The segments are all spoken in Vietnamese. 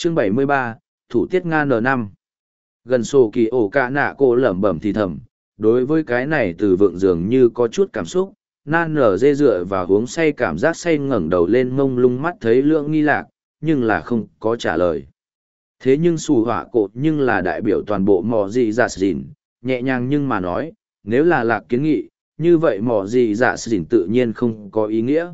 Chương 73, Thủ tiết Nga N5. Gần sổ kỳ ổ cả nạ cô lẩm bẩm thì thầm, đối với cái này từ vượng dường như có chút cảm xúc, nan nở dê dựa vào uống say cảm giác say ngẩng đầu lên mông lung mắt thấy Lưỡng Nghi Lạc, nhưng là không có trả lời. Thế nhưng xù họa cột nhưng là đại biểu toàn bộ mò gì dạ xỉn, nhẹ nhàng nhưng mà nói, nếu là Lạc kiến nghị, như vậy mò gì dạ xỉn tự nhiên không có ý nghĩa.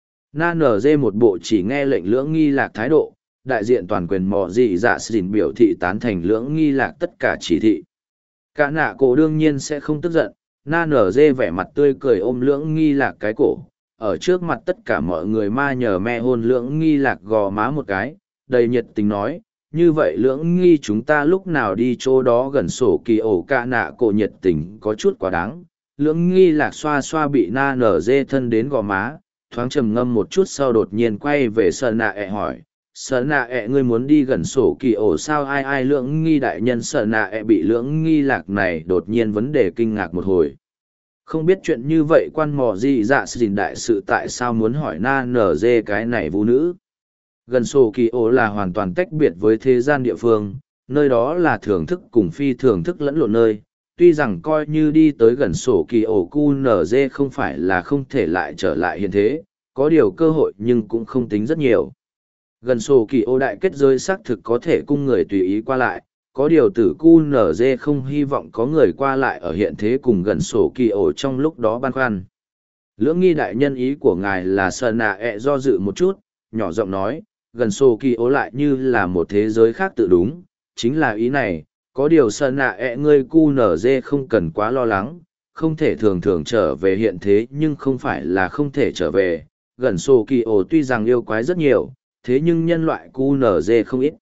Nan nở dê một bộ chỉ nghe lệnh Lưỡng Nghi Lạc thái độ, đại diện toàn quyền mò gì dạ xỉn biểu thị tán thành Lưỡng Nghi Lạc tất cả chỉ thị. Cả nạ cổ đương nhiên sẽ không tức giận, nan nở dê vẻ mặt tươi cười ôm Lưỡng Nghi Lạc cái cổ, ở trước mặt tất cả mọi người ma nhờ me hôn Lưỡng Nghi Lạc gò má một cái, đầy nhiệt tình nói, như vậy Lưỡng Nghi chúng ta lúc nào đi chỗ đó gần sổ kỳ ổ. Cả nạ cổ nhiệt tình có chút quá đáng. Lưỡng Nghi Lạc xoa xoa bị na nở dê thân đến gò má, thoáng trầm ngâm một chút sau đột nhiên quay về sợ nạ ẹ hỏi, sợ nạ ẹ ngươi muốn đi gần sổ kỳ ổ sao? Ai Lưỡng Nghi đại nhân sợ nạ ẹ bị Lưỡng Nghi Lạc này đột nhiên vấn đề kinh ngạc một hồi. Không biết chuyện như vậy quan mò gì dạ xỉn đại sự tại sao muốn hỏi na nở dê cái này vũ nữ. Gần sổ kỳ ổ là hoàn toàn tách biệt với thế gian địa phương, nơi đó là thưởng thức cùng phi thưởng thức lẫn lộn nơi. Tuy rằng coi như đi tới gần sổ kỳ ổ cu nở dê không phải là không thể lại trở lại hiện thế, có điều cơ hội nhưng cũng không tính rất nhiều. Gần sổ kỳ ổ đại kết giới xác thực có thể cung người tùy ý qua lại, có điều tử cu nở dê không hy vọng có người qua lại ở hiện thế cùng gần sổ kỳ ổ trong lúc đó băn khoăn. Lưỡng Nghi đại nhân ý của ngài là sợ nạ ẹ do dự một chút, nhỏ giọng nói, gần sổ kỳ ổ lại như là một thế giới khác tự đúng, chính là ý này, có điều sợ nạ ẹ ngươi cu nở dê không cần quá lo lắng, không thể thường thường trở về hiện thế nhưng không phải là không thể trở về, gần sổ kỳ ổ tuy rằng yêu quái rất nhiều, thế nhưng nhân loại cu nở dê không ít.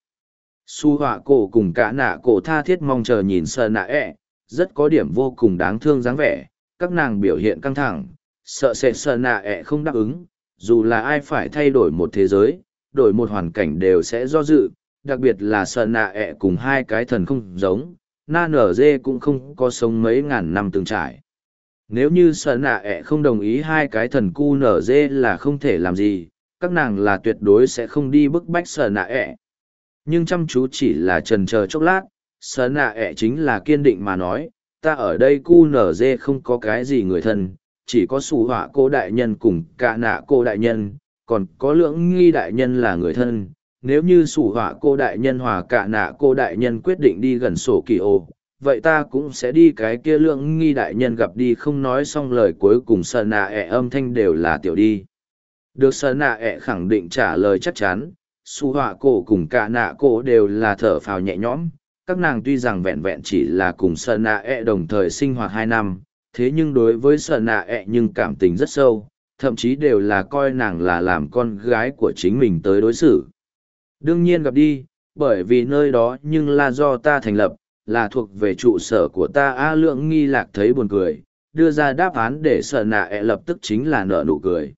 Su họa cổ cùng cả nạ cổ tha thiết mong chờ nhìn sợ nạ ẹ, rất có điểm vô cùng đáng thương dáng vẻ, các nàng biểu hiện căng thẳng, sợ sẽ sợ nạ ẹ không đáp ứng, dù là ai phải thay đổi một thế giới, đổi một hoàn cảnh đều sẽ do dự, đặc biệt là sợ nạ ẹ cùng hai cái thần không giống, na nở dê cũng không có sống mấy ngàn năm từng trải. Nếu như sợ nạ ẹ không đồng ý hai cái thần cu nở dê là không thể làm gì, các nàng là tuyệt đối sẽ không đi bức bách sợ nạ ẹ. Nhưng chăm chú chỉ là trần chờ chốc lát, sợ nạ ẹ chính là kiên định mà nói, ta ở đây cu nở dê không có cái gì người thân, chỉ có sủ họa cô đại nhân cùng cả nạ cô đại nhân, còn có Lưỡng Nghi đại nhân là người thân. Nếu như sủ họa cô đại nhân hòa cả nạ cô đại nhân quyết định đi gần sổ kỳ ô, vậy ta cũng sẽ đi cái kia Lưỡng Nghi đại nhân gặp đi. Không nói xong lời cuối cùng sợ nạ ẹ âm thanh đều là tiểu đi. Được sợ nạ ẹ khẳng định trả lời chắc chắn, su họa cổ cùng cả nạ cổ đều là thở phào nhẹ nhõm. Các nàng tuy rằng vẹn vẹn chỉ là cùng sợ nạ ẹ đồng thời sinh hoạt 2 năm, thế nhưng đối với sợ nạ ẹ nhưng cảm tình rất sâu, thậm chí đều là coi nàng là làm con gái của chính mình tới đối xử. Đương nhiên gặp đi, bởi vì nơi đó nhưng là do ta thành lập, là thuộc về trụ sở của ta. Lưỡng Nghi Lạc thấy buồn cười, đưa ra đáp án để sợ nạ ẹ lập tức chính là nở nụ cười.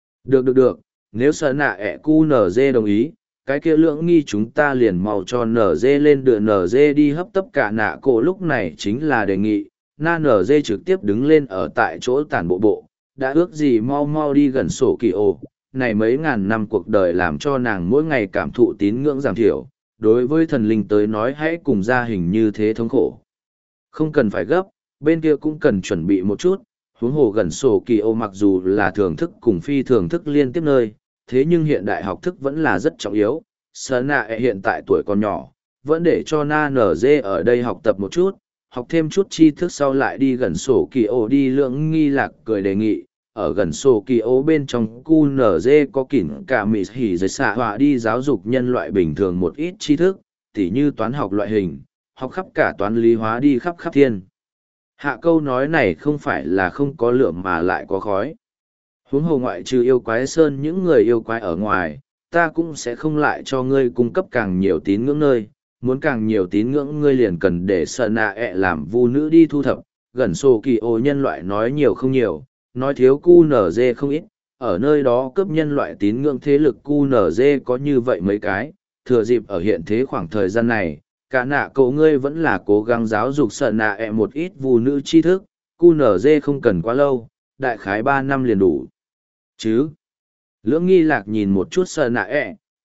Được, nếu sợ nạ ẹ cu nở dê đồng ý, cái kia Lưỡng Nghi chúng ta liền mau cho nở dê lên đưa nở dê đi hấp tấp. Cả nạ cổ lúc này chính là đề nghị, na nở dê trực tiếp đứng lên ở tại chỗ tản bộ, đã ước gì mau đi gần sổ kỳ ô. Này mấy ngàn năm cuộc đời làm cho nàng mỗi ngày cảm thụ tín ngưỡng giảm thiểu, đối với thần linh tới nói hãy cùng gia hình như thế thống khổ. Không cần phải gấp, bên kia cũng cần chuẩn bị một chút, huống hồ gần sổ kỳ ô mặc dù là thưởng thức cùng phi thưởng thức liên tiếp nơi, thế nhưng hiện đại học thức vẫn là rất trọng yếu. Sở nạ hiện tại tuổi còn nhỏ, vẫn để cho na nở dê ở đây học tập một chút, học thêm chút tri thức sau lại đi gần sổ kỳ ô đi. Lưỡng Nghi Lạc cười đề nghị, ở gần sổ kỳ ô bên trong cu nở dê có kỉn cả mì hỉ giới xạ họa đi giáo dục nhân loại bình thường một ít tri thức, tỉ như toán học loại hình, học khắp cả toán lý hóa đi khắp thiên. Hạ câu nói này không phải là không có lửa mà lại có khói. Huống hồ ngoại trừ yêu quái sơn những người yêu quái ở ngoài, ta cũng sẽ không lại cho ngươi cung cấp càng nhiều tín ngưỡng nơi, muốn càng nhiều tín ngưỡng ngươi liền cần để sợ nạ ẹ làm vu nữ đi thu thập. Gần sổ kỳ ô nhân loại nói nhiều không nhiều, nói thiếu cu nở dê không ít, ở nơi đó cướp nhân loại tín ngưỡng thế lực cu nở dê có như vậy mấy cái. Thừa dịp ở hiện thế khoảng thời gian này, cả nạ cậu ngươi vẫn là cố gắng giáo dục sợ nạ ẹ một ít vu nữ tri thức, cu nở dê không cần quá lâu, đại khái 3 năm liền đủ chứ. Lưỡng Nghi Lạc nhìn một chút sợ nạ ẹ,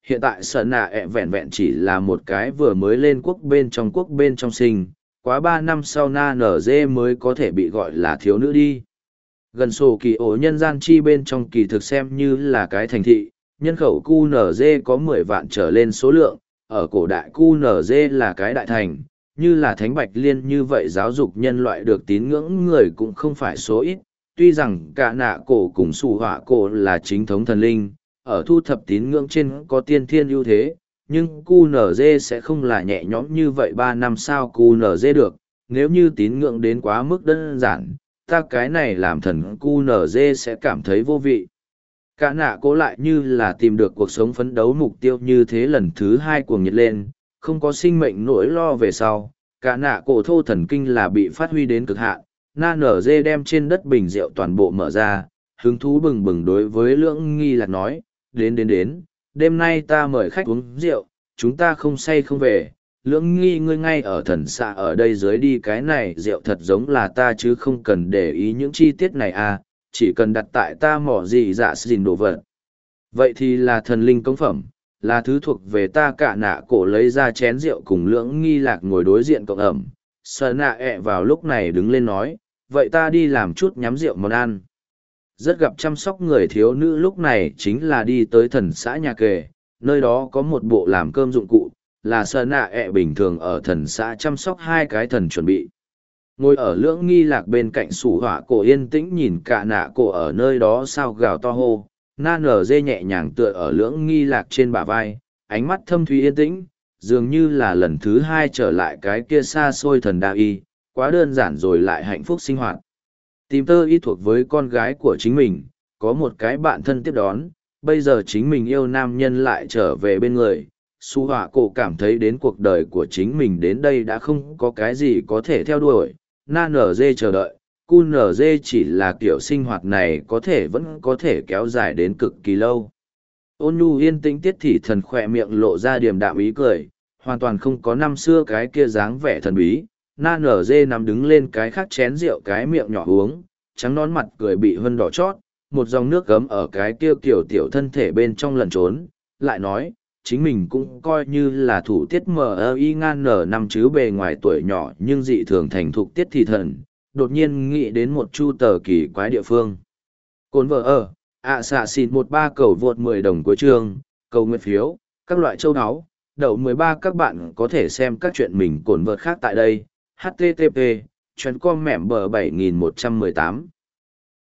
hiện tại sợ nạ ẹ vẹn vẹn chỉ là một cái vừa mới lên quốc bên trong sinh, quá 3 năm sau na nở dê mới có thể bị gọi là thiếu nữ đi. Gần sổ kỳ ổ nhân gian chi bên trong kỳ thực xem như là cái thành thị, nhân khẩu QNZ có 10 vạn trở lên số lượng, ở cổ đại QNZ là cái đại thành, như là Thánh Bạch Liên như vậy giáo dục nhân loại được tín ngưỡng người cũng không phải số ít, tuy rằng cả nạ cổ cùng sủ họa cổ là chính thống thần linh, ở thu thập tín ngưỡng trên có tiên thiên ưu thế, nhưng QNZ sẽ không là nhẹ nhõm như vậy 3 năm sao QNZ được, nếu như tín ngưỡng đến quá mức đơn giản, ta cái này làm thần QNZ sẽ cảm thấy vô vị. Cả nạ cố lại như là tìm được cuộc sống phấn đấu mục tiêu như thế lần thứ 2 cuồng nhiệt lên, không có sinh mệnh nỗi lo về sau, cả nạ cổ thô thần kinh là bị phát huy đến cực hạn, na nở dê đem trên đất bình rượu toàn bộ mở ra, hứng thú bừng bừng đối với lưỡng nghi lạc nói, đến, đêm nay ta mời khách uống rượu, chúng ta không say không về, lưỡng nghi ngươi ngay ở thần xạ ở đây dưới đi cái này rượu thật giống là ta chứ không cần để ý những chi tiết này à, chỉ cần đặt tại ta mỏ gì dạ xin đồ vật. Vậy thì là thần linh công phẩm, là thứ thuộc về ta cả nạ cổ lấy ra chén rượu cùng lưỡng nghi lạc ngồi đối diện cộng ẩm. Sờ nạ ẹ vào lúc này đứng lên nói, vậy ta đi làm chút nhắm rượu món ăn. Rất gặp chăm sóc người thiếu nữ lúc này chính là đi tới thần xã nhà kề, nơi đó có một bộ làm cơm dụng cụ, là sờ nạ ẹ bình thường ở thần xã chăm sóc 2 cái thần chuẩn bị. Ngồi ở lưỡng nghi lạc bên cạnh sủ họa cổ yên tĩnh nhìn cả nạ cổ ở nơi đó sao gào to hô, na nở dê nhẹ nhàng tựa ở lưỡng nghi lạc trên bả vai, ánh mắt thâm thúy yên tĩnh, dường như là lần thứ 2 trở lại cái kia xa xôi thần đa y, quá đơn giản rồi lại hạnh phúc sinh hoạt. Tìm tơ y thuộc với con gái của chính mình, có một cái bạn thân tiếp đón, bây giờ chính mình yêu nam nhân lại trở về bên người. Su họa cổ cảm thấy đến cuộc đời của chính mình đến đây đã không có cái gì có thể theo đuổi, na nở dê chờ đợi, cu nở dê chỉ là kiểu sinh hoạt này có thể vẫn có thể kéo dài đến cực kỳ lâu. Ôn nhu yên tĩnh tiết thì thần khỏe miệng lộ ra điềm đạm ý cười, hoàn toàn không có năm xưa cái kia dáng vẻ thần bí. Na nở dê nằm đứng lên cái khác chén rượu cái miệng nhỏ uống, trắng nón mặt cười bị hân đỏ chót, một dòng nước gấm ở cái kia kiểu tiểu thân thể bên trong lẩn trốn, lại nói, chính mình cũng coi như là thủ tiết MI ngan nở năm chứ bề ngoài tuổi nhỏ nhưng dị thường thành thục tiết thì thần, đột nhiên nghĩ đến một chu tờ kỳ quái địa phương. Cồn vợ ở, xạ xịt 13 cầu vượt 10 đồng cuối chương, cầu nguyện phiếu, các loại châu áo, đậu 13 các bạn có thể xem các chuyện mình cồn vợt khác tại đây, http, chuyến com mẻm bờ 7118.